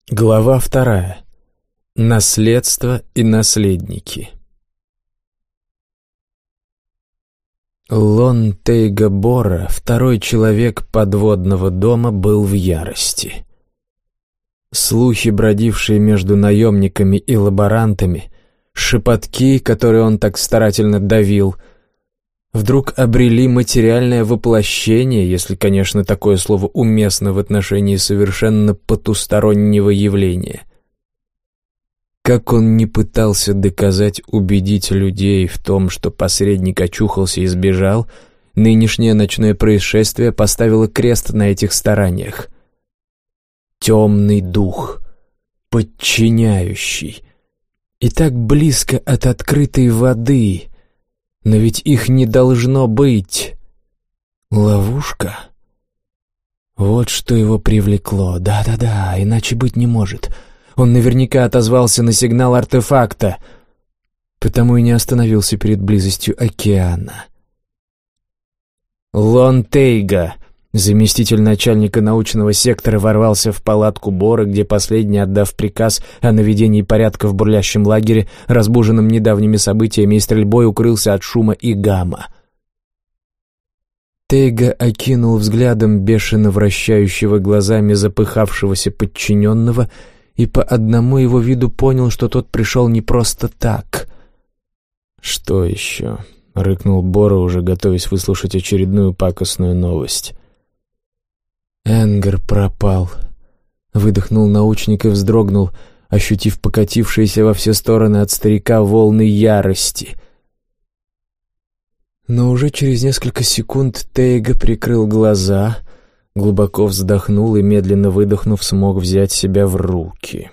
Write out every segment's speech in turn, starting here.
Глава 2. Наследство и наследники. Лон Тейга Бора, второй человек подводного дома, был в ярости. Слухи, бродившие между наемниками и лаборантами, шепотки, которые он так старательно давил, вдруг обрели материальное воплощение, если, конечно, такое слово уместно в отношении совершенно потустороннего явления. Как он ни пытался доказать, убедить людей в том, что посредник очухался и сбежал, нынешнее ночное происшествие поставило крест на этих стараниях. Темный дух, подчиняющий, и так близко от открытой воды. Но ведь их не должно быть. Ловушка? Вот что его привлекло. Да-да-да, иначе быть не может. Он наверняка отозвался на сигнал артефакта, потому и не остановился перед близостью океана. Лон Тейга, заместитель начальника научного сектора, ворвался в палатку Бора, где последний, отдав приказ о наведении порядка в бурлящем лагере, разбуженном недавними событиями и стрельбой, укрылся от шума и гамма. Тейга окинул взглядом бешено вращающего глазами запыхавшегося подчиненного и по одному его виду понял, что тот пришел не просто так. «Что еще?» — рыкнул Бора, уже готовясь выслушать очередную пакостную новость. «Энгар пропал», — выдохнул научник и вздрогнул, ощутив покатившиеся во все стороны от старика волны ярости. Но уже через несколько секунд Тейга прикрыл глаза, глубоко вздохнул и, медленно выдохнув, смог взять себя в руки.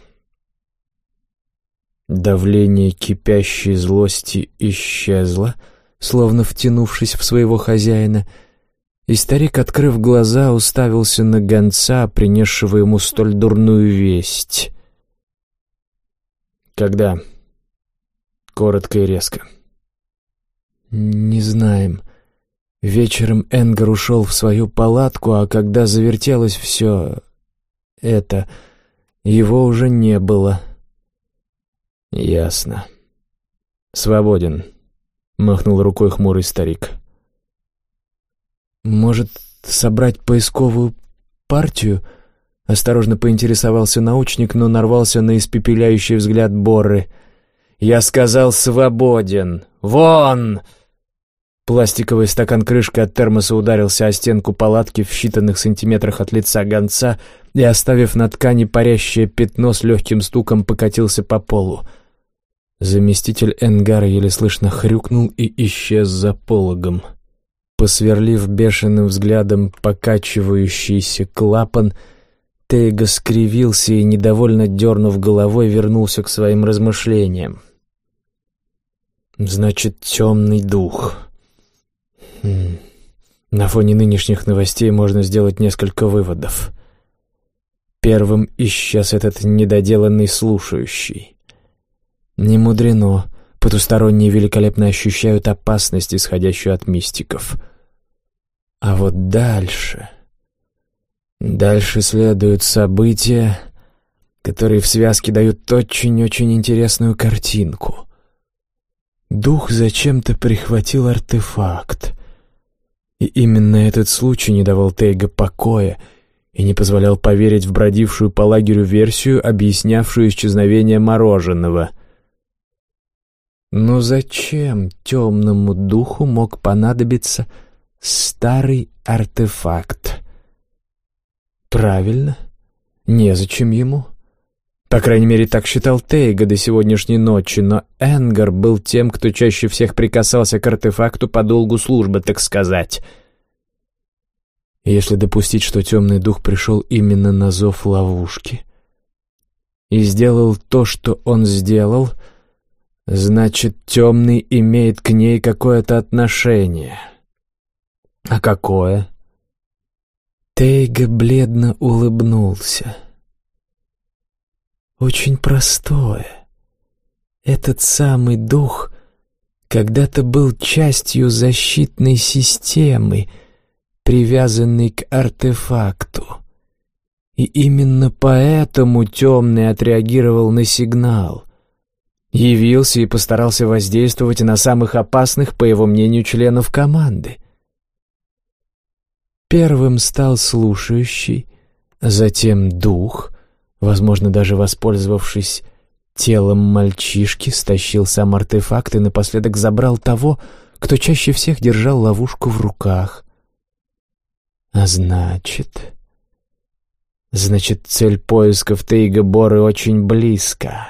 Давление кипящей злости исчезло, словно втянувшись в своего хозяина, и старик, открыв глаза, уставился на гонца, принесшего ему столь дурную весть. «Когда?» Коротко и резко. «Не знаем. Вечером Энгар ушел в свою палатку, а когда завертелось все это, его уже не было». «Ясно. Свободен», — махнул рукой хмурый старик. «Может, собрать поисковую партию?» — осторожно поинтересовался научник, но нарвался на испепеляющий взгляд Борры. «Я сказал, свободен! Вон!» Пластиковый стакан-крышка от термоса ударился о стенку палатки в считанных сантиметрах от лица гонца и, оставив на ткани парящее пятно, с легким стуком покатился по полу. Заместитель Энгара еле слышно хрюкнул и исчез за пологом. Посверлив бешеным взглядом покачивающийся клапан, Тейга скривился и, недовольно дернув головой, вернулся к своим размышлениям. «Значит, темный дух. На фоне нынешних новостей можно сделать несколько выводов. Первым исчез этот недоделанный слушающий. Не мудрено, потусторонние великолепно ощущают опасность, исходящую от мистиков. А вот дальше следуют события, которые в связке дают очень-очень интересную картинку. Дух зачем-то прихватил артефакт. И именно этот случай не давал Тейга покоя и не позволял поверить в бродившую по лагерю версию, объяснявшую исчезновение мороженого. Но зачем темному духу мог понадобиться старый артефакт? Правильно, незачем ему. По крайней мере, так считал Тейга до сегодняшней ночи, но Энгар был тем, кто чаще всех прикасался к артефакту по долгу службы, так сказать. И если допустить, что темный дух пришел именно на зов ловушки и сделал то, что он сделал, значит, темный имеет к ней какое-то отношение. А какое? Тейга бледно улыбнулся. Очень простое. Этот самый дух когда-то был частью защитной системы, привязанной к артефакту, И именно поэтому Темный отреагировал на сигнал. Явился и постарался воздействовать на самых опасных, по его мнению, членов команды. Первым стал слушающий, затем дух, возможно, даже воспользовавшись телом мальчишки, стащил сам артефакт и напоследок забрал того, кто чаще всех держал ловушку в руках. А значит, цель поисков Тейга Боры очень близко.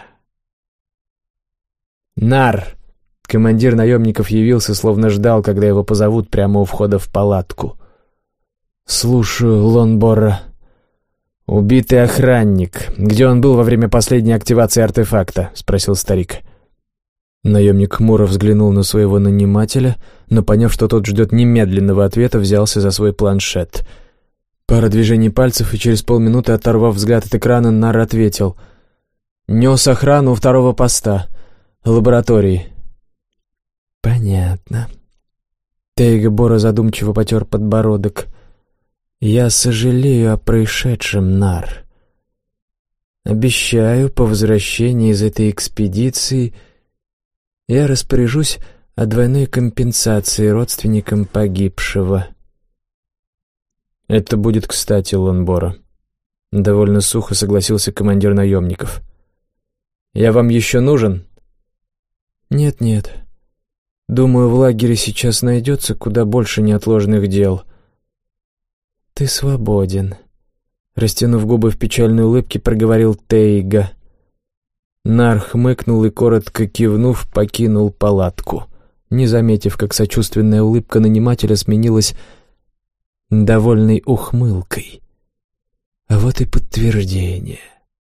«Нар!» — командир наемников явился, словно ждал, когда его позовут прямо у входа в палатку. «Слушаю, Лон Борра». «Убитый охранник. Где он был во время последней активации артефакта?» — спросил старик. Наемник хмуро взглянул на своего нанимателя, но, поняв, что тот ждет немедленного ответа, взялся за свой планшет. Пара движений пальцев, и через полминуты, оторвав взгляд от экрана, Нар ответил: «Нес охрану у второго поста. Лаборатории». «Понятно». Тейга Бора задумчиво потер подбородок. «Я сожалею о происшедшем, Нар. Обещаю, по возвращении из этой экспедиции я распоряжусь о двойной компенсации родственникам погибшего». «Это будет кстати, Лон Бора», — довольно сухо согласился командир наемников. «Я вам еще нужен?» «Нет. Думаю, в лагере сейчас найдется куда больше неотложных дел». «Ты свободен», — растянув губы в печальной улыбке, проговорил Тейга. Нар хмыкнул и, коротко кивнув, покинул палатку, не заметив, как сочувственная улыбка нанимателя сменилась довольной ухмылкой. А вот и подтверждение.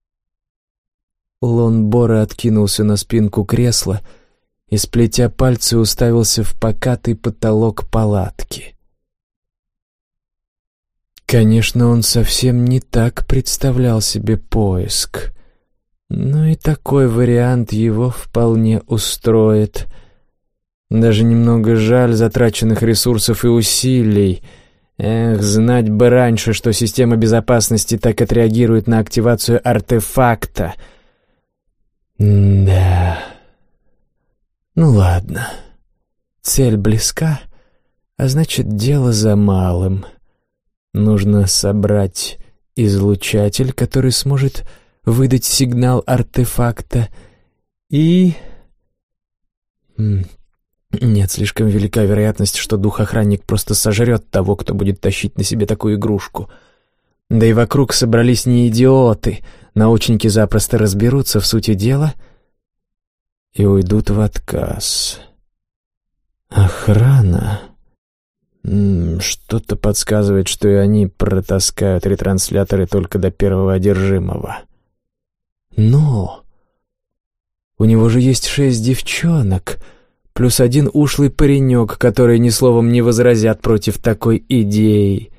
Лон Бора откинулся на спинку кресла и, сплетя пальцы, уставился в покатый потолок палатки. Конечно, он совсем не так представлял себе поиск, но и такой вариант его вполне устроит. Даже немного жаль затраченных ресурсов и усилий. Эх, знать бы раньше, что система безопасности так отреагирует на активацию артефакта. Да. Ну ладно. Цель близка, а значит, дело за малым. Нужно собрать излучатель, который сможет выдать сигнал артефакта, и... Нет, слишком велика вероятность, что дух-охранник просто сожрет того, кто будет тащить на себе такую игрушку. Да и вокруг собрались не идиоты. Научники запросто разберутся в сути дела и уйдут в отказ. Охрана... Что-то подсказывает, что и они протаскают ретрансляторы только до первого одержимого. Но у него же есть 6 девчонок, плюс 1 ушлый паренек, которые ни словом не возразят против такой идеи.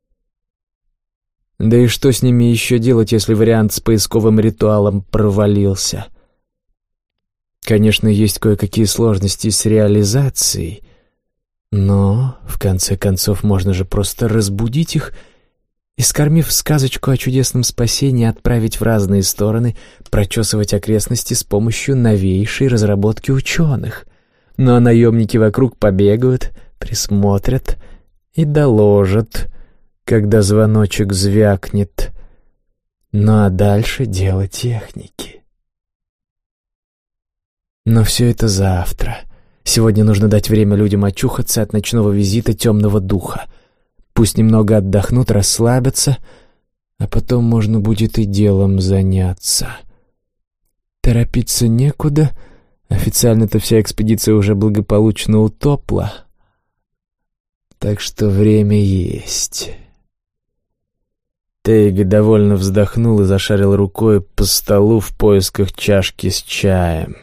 Да и что с ними еще делать, если вариант с поисковым ритуалом провалился? Конечно, есть кое-какие сложности с реализацией, но, в конце концов, можно же просто разбудить их и, скормив сказочку о чудесном спасении, отправить в разные стороны, прочесывать окрестности с помощью новейшей разработки ученых. Ну а наемники вокруг побегают, присмотрят и доложат, когда звоночек звякнет. Ну а дальше дело техники. Но все это завтра. Сегодня нужно дать время людям очухаться от ночного визита темного духа. Пусть немного отдохнут, расслабятся, а потом можно будет и делом заняться. Торопиться некуда. Официально-то вся экспедиция уже благополучно утопла. Так что время есть. Тейга довольно вздохнул и зашарил рукой по столу в поисках чашки с чаем.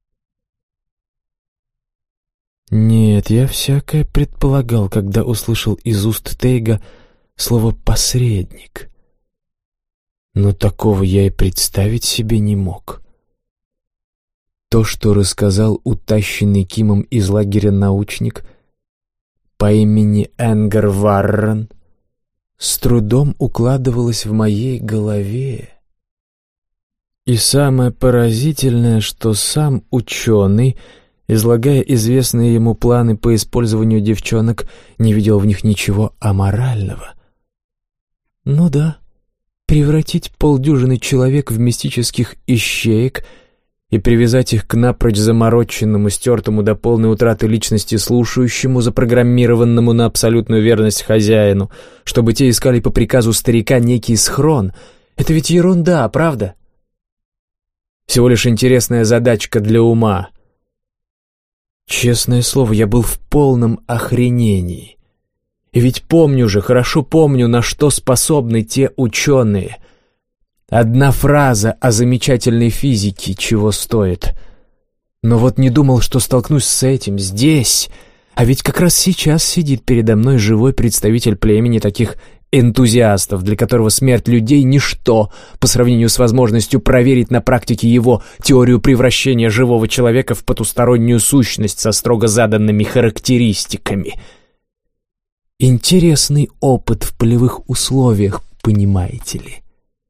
Нет, я всякое предполагал, когда услышал из уст Тейга слово «посредник». Но такого я и представить себе не мог. То, что рассказал утащенный Кимом из лагеря научник по имени Энгар Варрен, с трудом укладывалось в моей голове. И самое поразительное, что сам ученый, излагая известные ему планы по использованию девчонок, не видел в них ничего аморального. Ну да, превратить полдюжины человек в мистических ищеек и привязать их к напрочь замороченному, стертому до полной утраты личности слушающему, запрограммированному на абсолютную верность хозяину, чтобы те искали по приказу старика некий схрон. Это ведь ерунда, правда? Всего лишь интересная задачка для ума. Честное слово, я был в полном охренении. И ведь помню же, хорошо помню, на что способны те ученые. Одна фраза о замечательной физике чего стоит. Но вот не думал, что столкнусь с этим здесь. А ведь как раз сейчас сидит передо мной живой представитель племени таких энтузиастов, для которого смерть людей — ничто по сравнению с возможностью проверить на практике его теорию превращения живого человека в потустороннюю сущность со строго заданными характеристиками. Интересный опыт в полевых условиях, понимаете ли?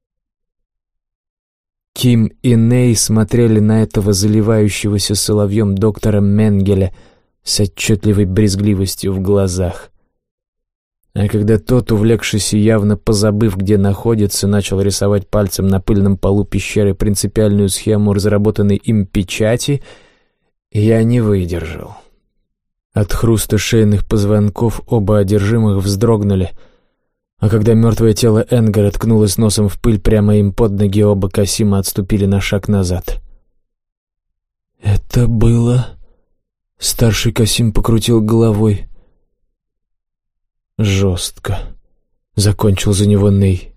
Ким и Ней смотрели на этого заливающегося соловьем доктора Менгеля с отчетливой брезгливостью в глазах. А когда тот, увлекшись и явно позабыв, где находится, начал рисовать пальцем на пыльном полу пещеры принципиальную схему разработанной им печати, я не выдержал. От хруста шейных позвонков оба одержимых вздрогнули, а когда мертвое тело Энгара ткнулось носом в пыль прямо им под ноги, оба Касима отступили на шаг назад. «Это было...» — старший Касим покрутил головой. «Жестко», — закончил за него Ней.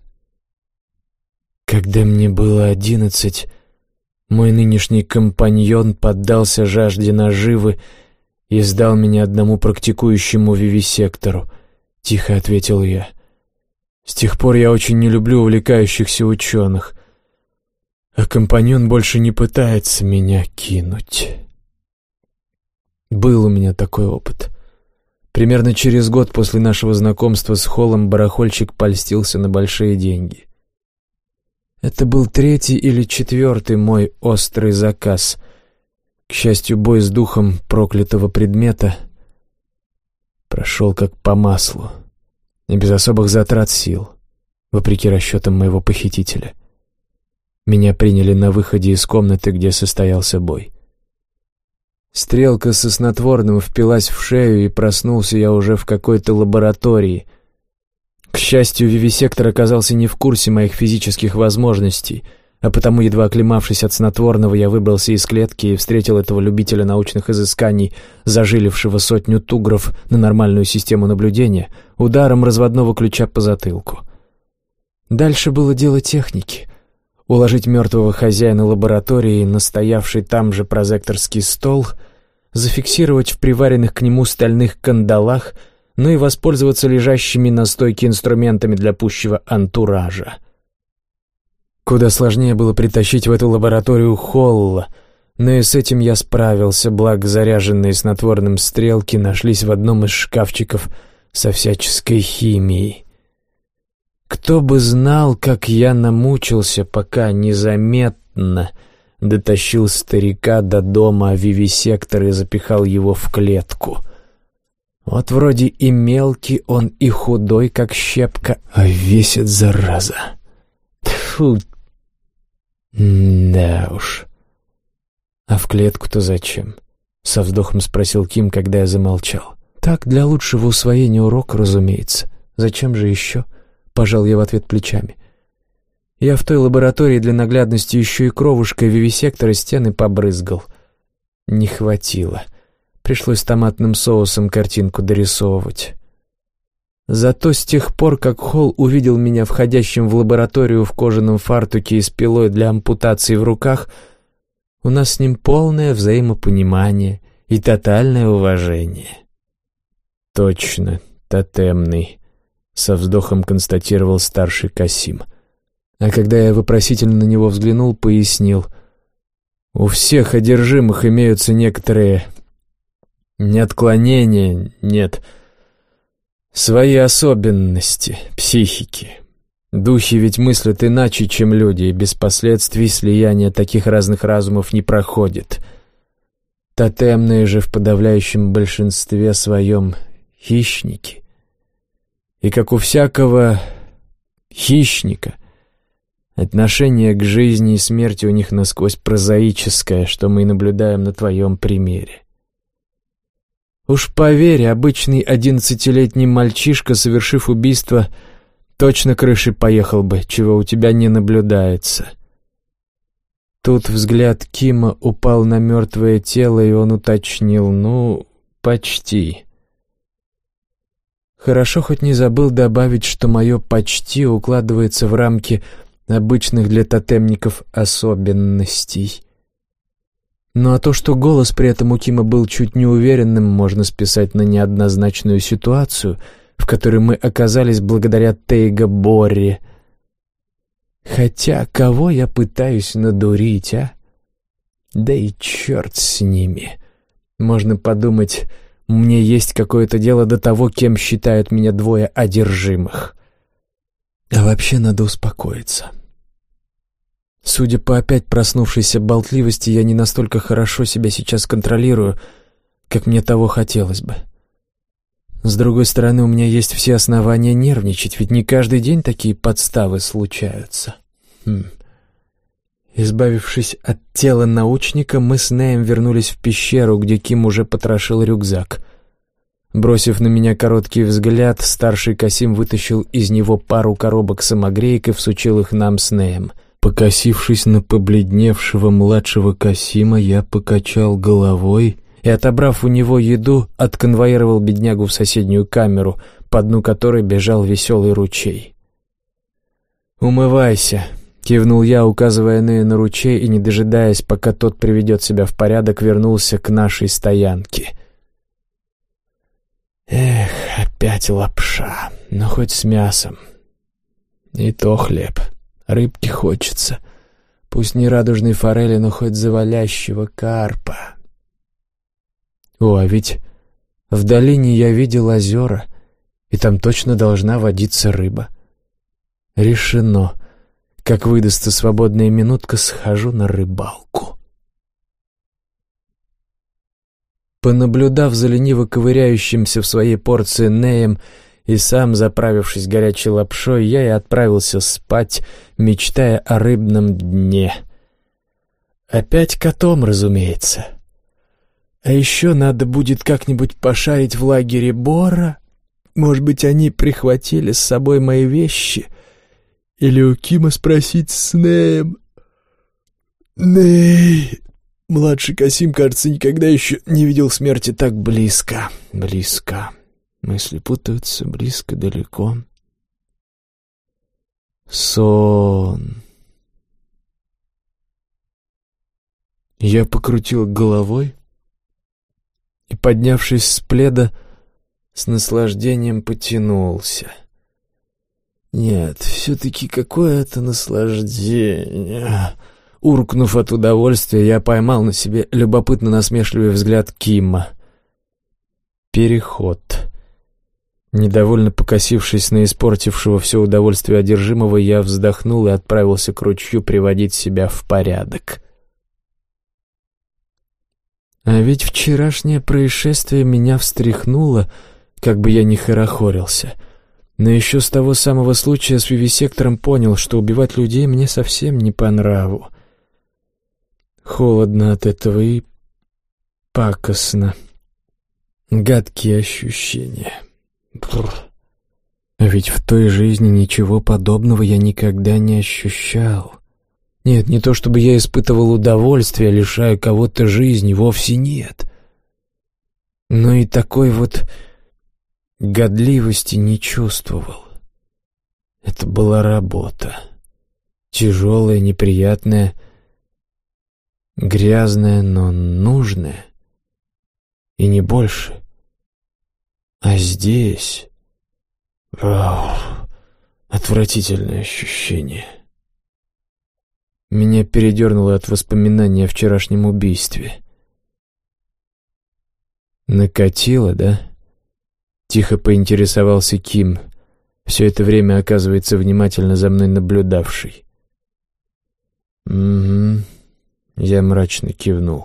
«Когда мне было 11, мой нынешний компаньон поддался жажде наживы и сдал меня одному практикующему вивисектору», — тихо ответил я. «С тех пор я очень не люблю увлекающихся ученых, а компаньон больше не пытается меня кинуть». Был у меня такой опыт. Примерно через год после нашего знакомства с Холлом барахольщик польстился на большие деньги. Это был 3-й или 4-й мой острый заказ. К счастью, бой с духом проклятого предмета прошел как по маслу и без особых затрат сил, вопреки расчетам моего похитителя. Меня приняли на выходе из комнаты, где состоялся бой. Стрелка со снотворным впилась в шею, и проснулся я уже в какой-то лаборатории. К счастью, вивисектор оказался не в курсе моих физических возможностей, а потому, едва оклемавшись от снотворного, я выбрался из клетки и встретил этого любителя научных изысканий, зажилившего 100 тугров на нормальную систему наблюдения, ударом разводного ключа по затылку. Дальше было дело техники. Уложить мертвого хозяина лаборатории на стоявший там же прозекторский стол, зафиксировать в приваренных к нему стальных кандалах, ну и воспользоваться лежащими на стойке инструментами для пущего антуража. Куда сложнее было притащить в эту лабораторию Холла, но и с этим я справился, благо заряженные снотворным стрелки нашлись в одном из шкафчиков со всяческой химией. Кто бы знал, как я намучился, пока незаметно дотащил старика до дома вивисектора и запихал его в клетку. Вот вроде и мелкий он, и худой, как щепка, а весит, зараза. Тьфу. Да уж. А в клетку-то зачем? Со вздохом спросил Ким, когда я замолчал. Так, для лучшего усвоения урока, разумеется. Зачем же еще? Пожал я в ответ плечами. Я в той лаборатории для наглядности еще и кровушкой вивисектора стены побрызгал. Не хватило. Пришлось томатным соусом картинку дорисовывать. Зато с тех пор, как Холл увидел меня входящим в лабораторию в кожаном фартуке и с пилой для ампутации в руках, у нас с ним полное взаимопонимание и тотальное уважение. Точно, тотемный. Со вздохом констатировал старший Касим. А когда я вопросительно на него взглянул, пояснил. У всех одержимых имеются некоторые... не отклонения, нет. Свои особенности психики. Духи ведь мыслят иначе, чем люди, и без последствий слияния таких разных разумов не проходит. Тотемные же в подавляющем большинстве своем хищники. И как у всякого хищника, отношение к жизни и смерти у них насквозь прозаическое, что мы и наблюдаем на твоем примере. Уж поверь, обычный 11-летний мальчишка, совершив убийство, точно крышей поехал бы, чего у тебя не наблюдается. Тут взгляд Кима упал на мертвое тело, и он уточнил: «Ну, почти». Хорошо хоть не забыл добавить, что мое «почти» укладывается в рамки обычных для тотемников особенностей. Ну а то, что голос при этом у Кима был чуть неуверенным, можно списать на неоднозначную ситуацию, в которой мы оказались благодаря Тейга Борре. Хотя, кого я пытаюсь надурить, а? Да и черт с ними. Можно подумать, мне есть какое-то дело до того, кем считают меня двое одержимых. А вообще надо успокоиться. Судя по опять проснувшейся болтливости, я не настолько хорошо себя сейчас контролирую, как мне того хотелось бы. С другой стороны, у меня есть все основания нервничать, ведь не каждый день такие подставы случаются. Избавившись от тела научника, мы с Неем вернулись в пещеру, где Ким уже потрошил рюкзак. Бросив на меня короткий взгляд, старший Касим вытащил из него пару коробок самогреек и всучил их нам с Неем. Покосившись на побледневшего младшего Касима, я покачал головой и, отобрав у него еду, отконвоировал беднягу в соседнюю камеру, по дну которой бежал веселый ручей. «Умывайся», — кивнул я, указывая Нею на ручей, и, не дожидаясь, пока тот приведет себя в порядок, вернулся к нашей стоянке. Эх, опять лапша, но хоть с мясом. И то хлеб. Рыбки хочется. Пусть не радужной форели, но хоть завалящего карпа. О, а ведь в долине я видел озера, и там точно должна водиться рыба. Решено. Как выдастся свободная минутка, схожу на рыбалку. Понаблюдав за лениво ковыряющимся в своей порции Неем и сам заправившись горячей лапшой, я и отправился спать, мечтая о рыбном дне. Опять котом, разумеется. А еще надо будет как-нибудь пошарить в лагере Бора. Может быть, они прихватили с собой мои вещи. Или у Кима спросить с Неем. Ней! Младший Касим, кажется, никогда еще не видел смерти так близко. Близко. Мысли путаются, близко, далеко. Сон. Я покрутил головой и, поднявшись с пледа, с наслаждением потянулся. Нет, все-таки какое-то наслаждение. Уркнув от удовольствия, я поймал на себе любопытно-насмешливый взгляд Кима. Переход. Недовольно покосившись на испортившего все удовольствие одержимого, я вздохнул и отправился к ручью приводить себя в порядок. А ведь вчерашнее происшествие меня встряхнуло, как бы я ни хорохорился. Но еще с того самого случая с вивисектором понял, что убивать людей мне совсем не по нраву. Холодно от этого и пакостно. Гадкие ощущения. Бррр. А ведь в той жизни ничего подобного я никогда не ощущал. Нет, не то чтобы я испытывал удовольствие, лишая кого-то жизни, вовсе нет. Но и такой вот годливости не чувствовал. Это была работа. Тяжелая, неприятная, грязная, но нужная. И не больше. А здесь... отвратительное ощущение. Меня передернуло от воспоминания о вчерашнем убийстве. Накатило, да? Тихо поинтересовался Ким, все это время, оказывается, внимательно за мной наблюдавший. «Угу», — я мрачно кивнул.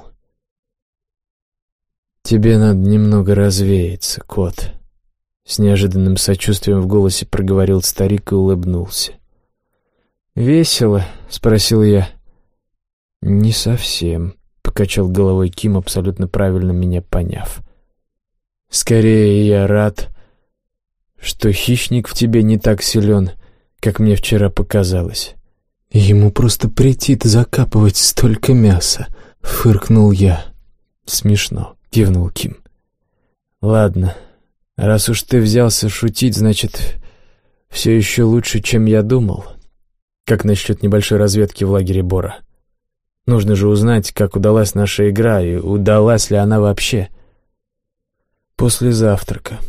«Тебе надо немного развеяться, кот», — с неожиданным сочувствием в голосе проговорил старик и улыбнулся. «Весело?» — спросил я. «Не совсем», — покачал головой Ким, абсолютно правильно меня поняв. «Скорее я рад, что хищник в тебе не так силен, как мне вчера показалось». «Ему просто претит закапывать столько мяса», — фыркнул я. «Смешно», — кивнул Ким. «Ладно, раз уж ты взялся шутить, значит, все еще лучше, чем я думал. Как насчет небольшой разведки в лагере Бора? Нужно же узнать, как удалась наша игра, и удалась ли она вообще. После завтрака».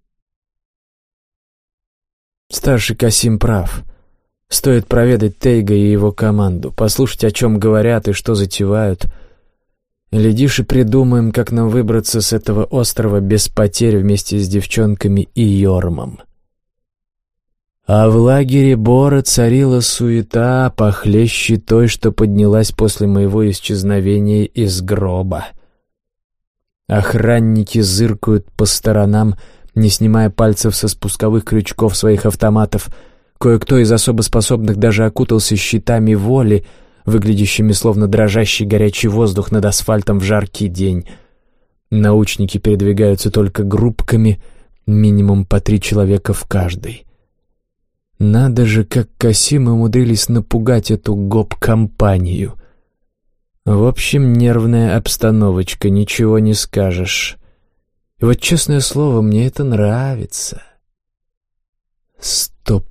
Старший Касим прав. Стоит проведать Тейга и его команду, послушать, о чем говорят и что затевают. Глядишь, и придумаем, как нам выбраться с этого острова без потерь вместе с девчонками и Йормом. А в лагере Бора царила суета, похлеще той, что поднялась после моего исчезновения из гроба. Охранники зыркают по сторонам, не снимая пальцев со спусковых крючков своих автоматов. Кое-кто из особо способных даже окутался щитами воли, выглядящими словно дрожащий горячий воздух над асфальтом в жаркий день. Научники передвигаются только группками, минимум по 3 человека в каждой. Надо же, как Касим умудрились напугать эту гоп-компанию. В общем, нервная обстановочка, ничего не скажешь. И вот, честное слово, мне это нравится. Стоп.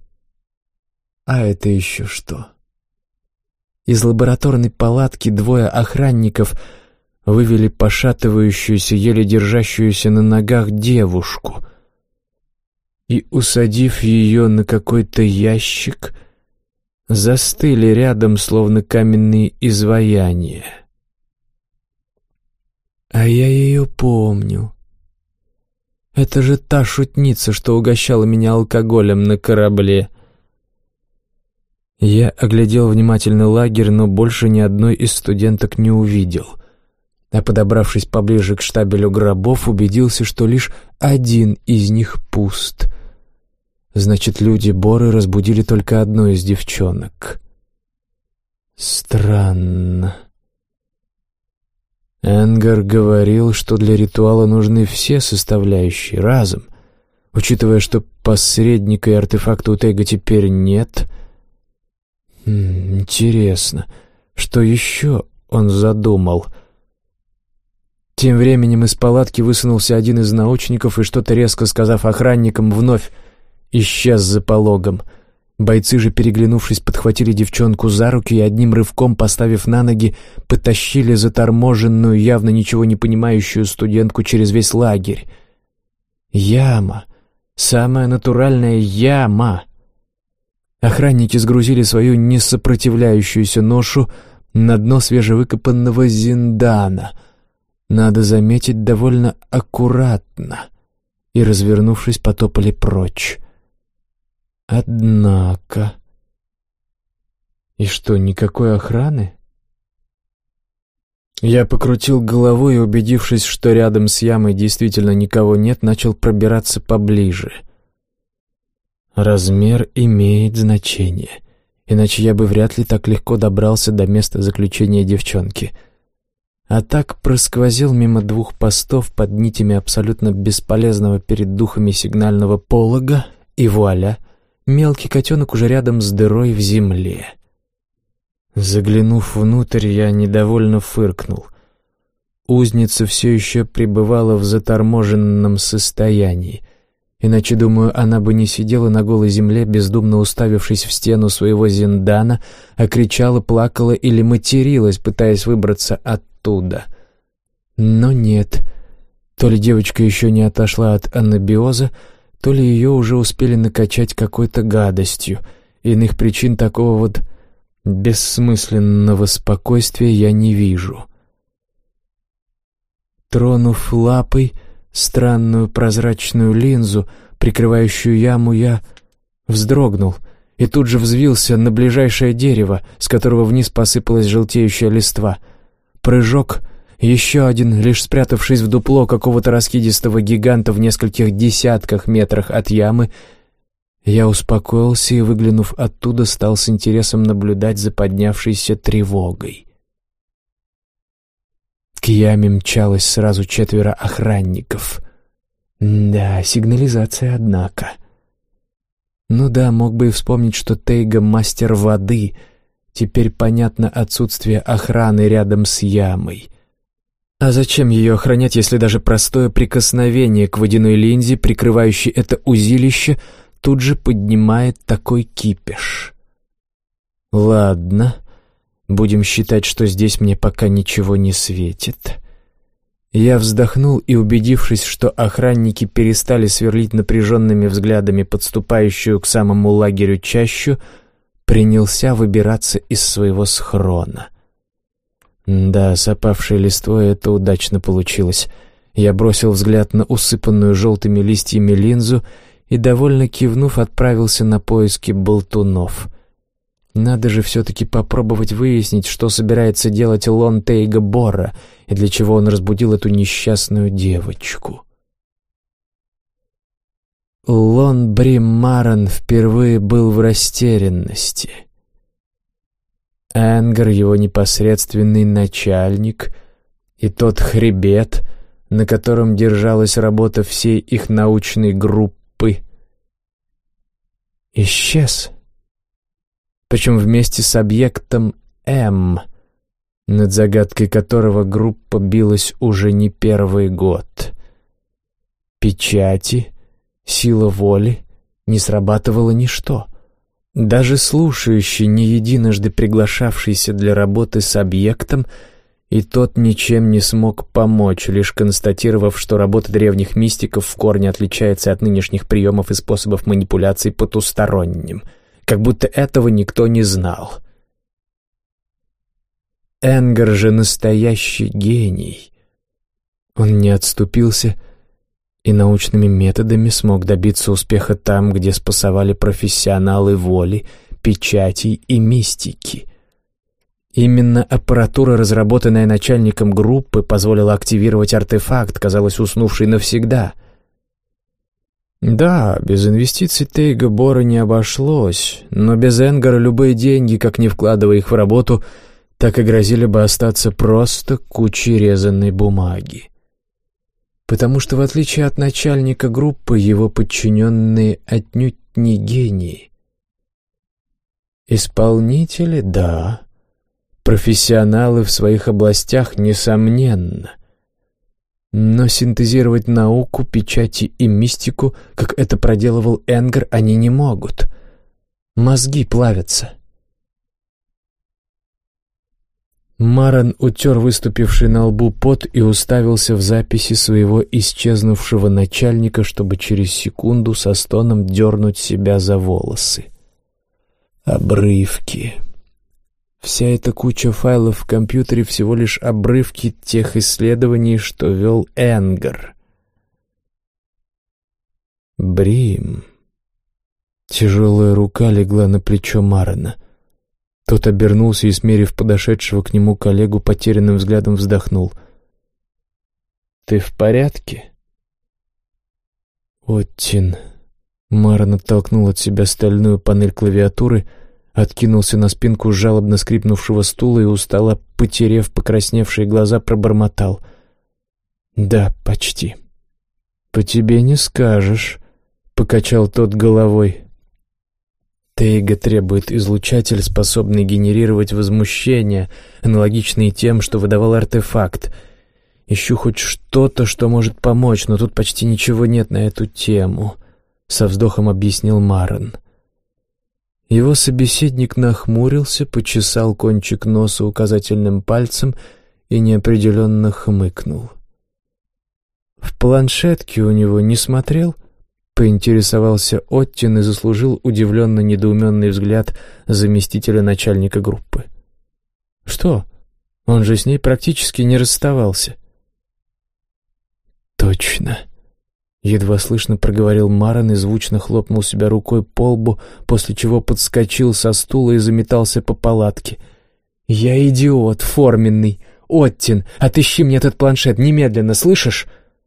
А это еще что? Из лабораторной палатки 2 охранников вывели пошатывающуюся, еле держащуюся на ногах девушку и, усадив ее на какой-то ящик, застыли рядом, словно каменные изваяния. А я ее помню. Это же та шутница, что угощала меня алкоголем на корабле. Я оглядел внимательно лагерь, но больше ни одной из студенток не увидел. А подобравшись поближе к штабелю гробов, убедился, что лишь один из них пуст. Значит, люди Боры разбудили только одну из девчонок. Странно. Энгар говорил, что для ритуала нужны все составляющие разом. Учитывая, что посредника и артефакта у Тейга теперь нет... Интересно, что еще он задумал? Тем временем из палатки высунулся один из научников и, что-то резко сказав охранникам, вновь исчез за пологом. Бойцы же, переглянувшись, подхватили девчонку за руки и, одним рывком поставив на ноги, потащили заторможенную, явно ничего не понимающую студентку через весь лагерь. Яма. Самая натуральная яма. Охранники сгрузили свою несопротивляющуюся ношу на дно свежевыкопанного зиндана. Надо заметить, довольно аккуратно. И, развернувшись, потопали прочь. Однако... И что, никакой охраны? Я покрутил головой и, убедившись, что рядом с ямой действительно никого нет, начал пробираться поближе. Размер имеет значение, иначе я бы вряд ли так легко добрался до места заключения девчонки. А так просквозил мимо 2 постов под нитями абсолютно бесполезного перед духами сигнального полога, и вуаля, мелкий котенок уже рядом с дырой в земле. Заглянув внутрь, я недовольно фыркнул. Узница все еще пребывала в заторможенном состоянии. Иначе, думаю, она бы не сидела на голой земле, бездумно уставившись в стену своего зиндана, а кричала, плакала или материлась, пытаясь выбраться оттуда. Но нет. То ли девочка еще не отошла от анабиоза, то ли ее уже успели накачать какой-то гадостью. Иных причин такого вот бессмысленного спокойствия я не вижу. Тронув лапой странную прозрачную линзу, прикрывающую яму, я вздрогнул и тут же взвился на ближайшее дерево, с которого вниз посыпалась желтеющая листва. Прыжок, еще один, лишь спрятавшись в дупло какого-то раскидистого гиганта в нескольких десятках метрах от ямы, я успокоился и, выглянув оттуда, стал с интересом наблюдать за поднявшейся тревогой. К яме мчалось сразу 4 охранников. Да, сигнализация, однако. Ну да, мог бы и вспомнить, что Тейга — мастер воды. Теперь понятно отсутствие охраны рядом с ямой. А зачем ее охранять, если даже простое прикосновение к водяной линзе, прикрывающей это узилище, тут же поднимает такой кипиш? Ладно, будем считать, что здесь мне пока ничего не светит. Я вздохнул и, убедившись, что охранники перестали сверлить напряженными взглядами подступающую к самому лагерю чащу, принялся выбираться из своего схрона. Да, с опавшей листвой это удачно получилось. Я бросил взгляд на усыпанную желтыми листьями линзу и, довольно кивнув, отправился на поиски болтунов. Надо же все-таки попробовать выяснить, что собирается делать Лон Тейга Борра и для чего он разбудил эту несчастную девочку. Лон Брим Маран впервые был в растерянности. Энгар, его непосредственный начальник, и тот хребет, на котором держалась работа всей их научной группы, исчез. Причем вместе с объектом М, над загадкой которого группа билась уже не первый год. Печати, сила воли, не срабатывало ничто. Даже слушающий, не единожды приглашавшийся для работы с объектом, и тот ничем не смог помочь, лишь констатировав, что работа древних мистиков в корне отличается от нынешних приемов и способов манипуляций потусторонним, как будто этого никто не знал. Энгар же настоящий гений. Он не отступился и научными методами смог добиться успеха там, где спасовали профессионалы воли, печатей и мистики. Именно аппаратура, разработанная начальником группы, позволила активировать артефакт, казалось, уснувший навсегда. Да, без инвестиций Тейга Борра не обошлось, но без Энгара любые деньги, как ни вкладывая их в работу, так и грозили бы остаться просто кучей резаной бумаги. Потому что, в отличие от начальника группы, его подчиненные отнюдь не гении. Исполнители — да, профессионалы в своих областях — несомненно. Но синтезировать науку, печати и мистику, как это проделывал Энгар, они не могут. Мозги плавятся. Маран утер выступивший на лбу пот и уставился в записи своего исчезнувшего начальника, чтобы через секунду со стоном дернуть себя за волосы. Обрывки. Вся эта куча файлов в компьютере всего лишь обрывки тех исследований, что вел Энгар. Брим. Тяжелая рука легла на плечо Марана. Тот обернулся и, смерив подошедшего к нему коллегу, потерянным взглядом вздохнул. «Ты в порядке?» «Оттин». Маран оттолкнул от себя стальную панель клавиатуры, откинулся на спинку жалобно скрипнувшего стула и, устало потерев покрасневшие глаза, пробормотал. «Да, почти». «По тебе не скажешь», — покачал тот головой. Тейга требует излучатель, способный генерировать возмущения, аналогичные тем, что выдавал артефакт. Ищу хоть что-то, что может помочь, но тут почти ничего нет на эту тему», — со вздохом объяснил Маран. Его собеседник нахмурился, почесал кончик носа указательным пальцем и неопределенно хмыкнул. «В планшетке у него не смотрел?» — поинтересовался Оттин и заслужил удивленно-недоуменный взгляд заместителя начальника группы. «Что? Он же с ней практически не расставался». «Точно!» — едва слышно проговорил Маран и звучно хлопнул себя рукой по лбу, после чего подскочил со стула и заметался по палатке. «Я идиот форменный! Оттин, отыщи мне этот планшет немедленно, слышишь?»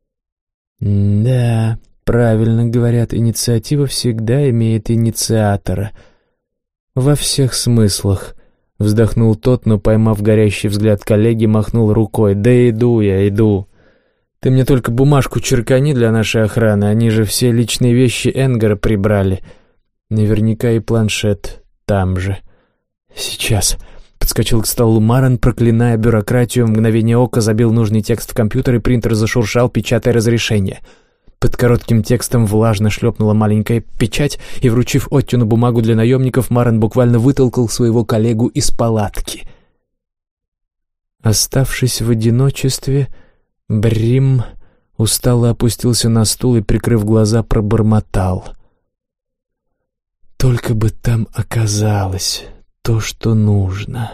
«Да, правильно говорят, инициатива всегда имеет инициатора. Во всех смыслах», — вздохнул тот, но, поймав горящий взгляд коллеги, махнул рукой. «Да иду я, иду. Ты мне только бумажку черкани для нашей охраны, они же все личные вещи Энгара прибрали. Наверняка и планшет там же». «Сейчас». Подскочил к столу Маран, проклиная бюрократию, в мгновение ока забил нужный текст в компьютер, и принтер зашуршал, печатая разрешение. Под коротким текстом влажно шлепнула маленькая печать, и, вручив Оттину бумагу для наемников, Маран буквально вытолкал своего коллегу из палатки. Оставшись в одиночестве, Брим устало опустился на стул и, прикрыв глаза, пробормотал: «Только бы там оказалось то, что нужно».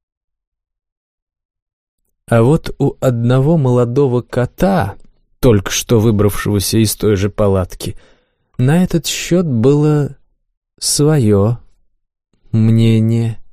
А вот у одного молодого кота, только что выбравшегося из той же палатки, на этот счет было свое мнение.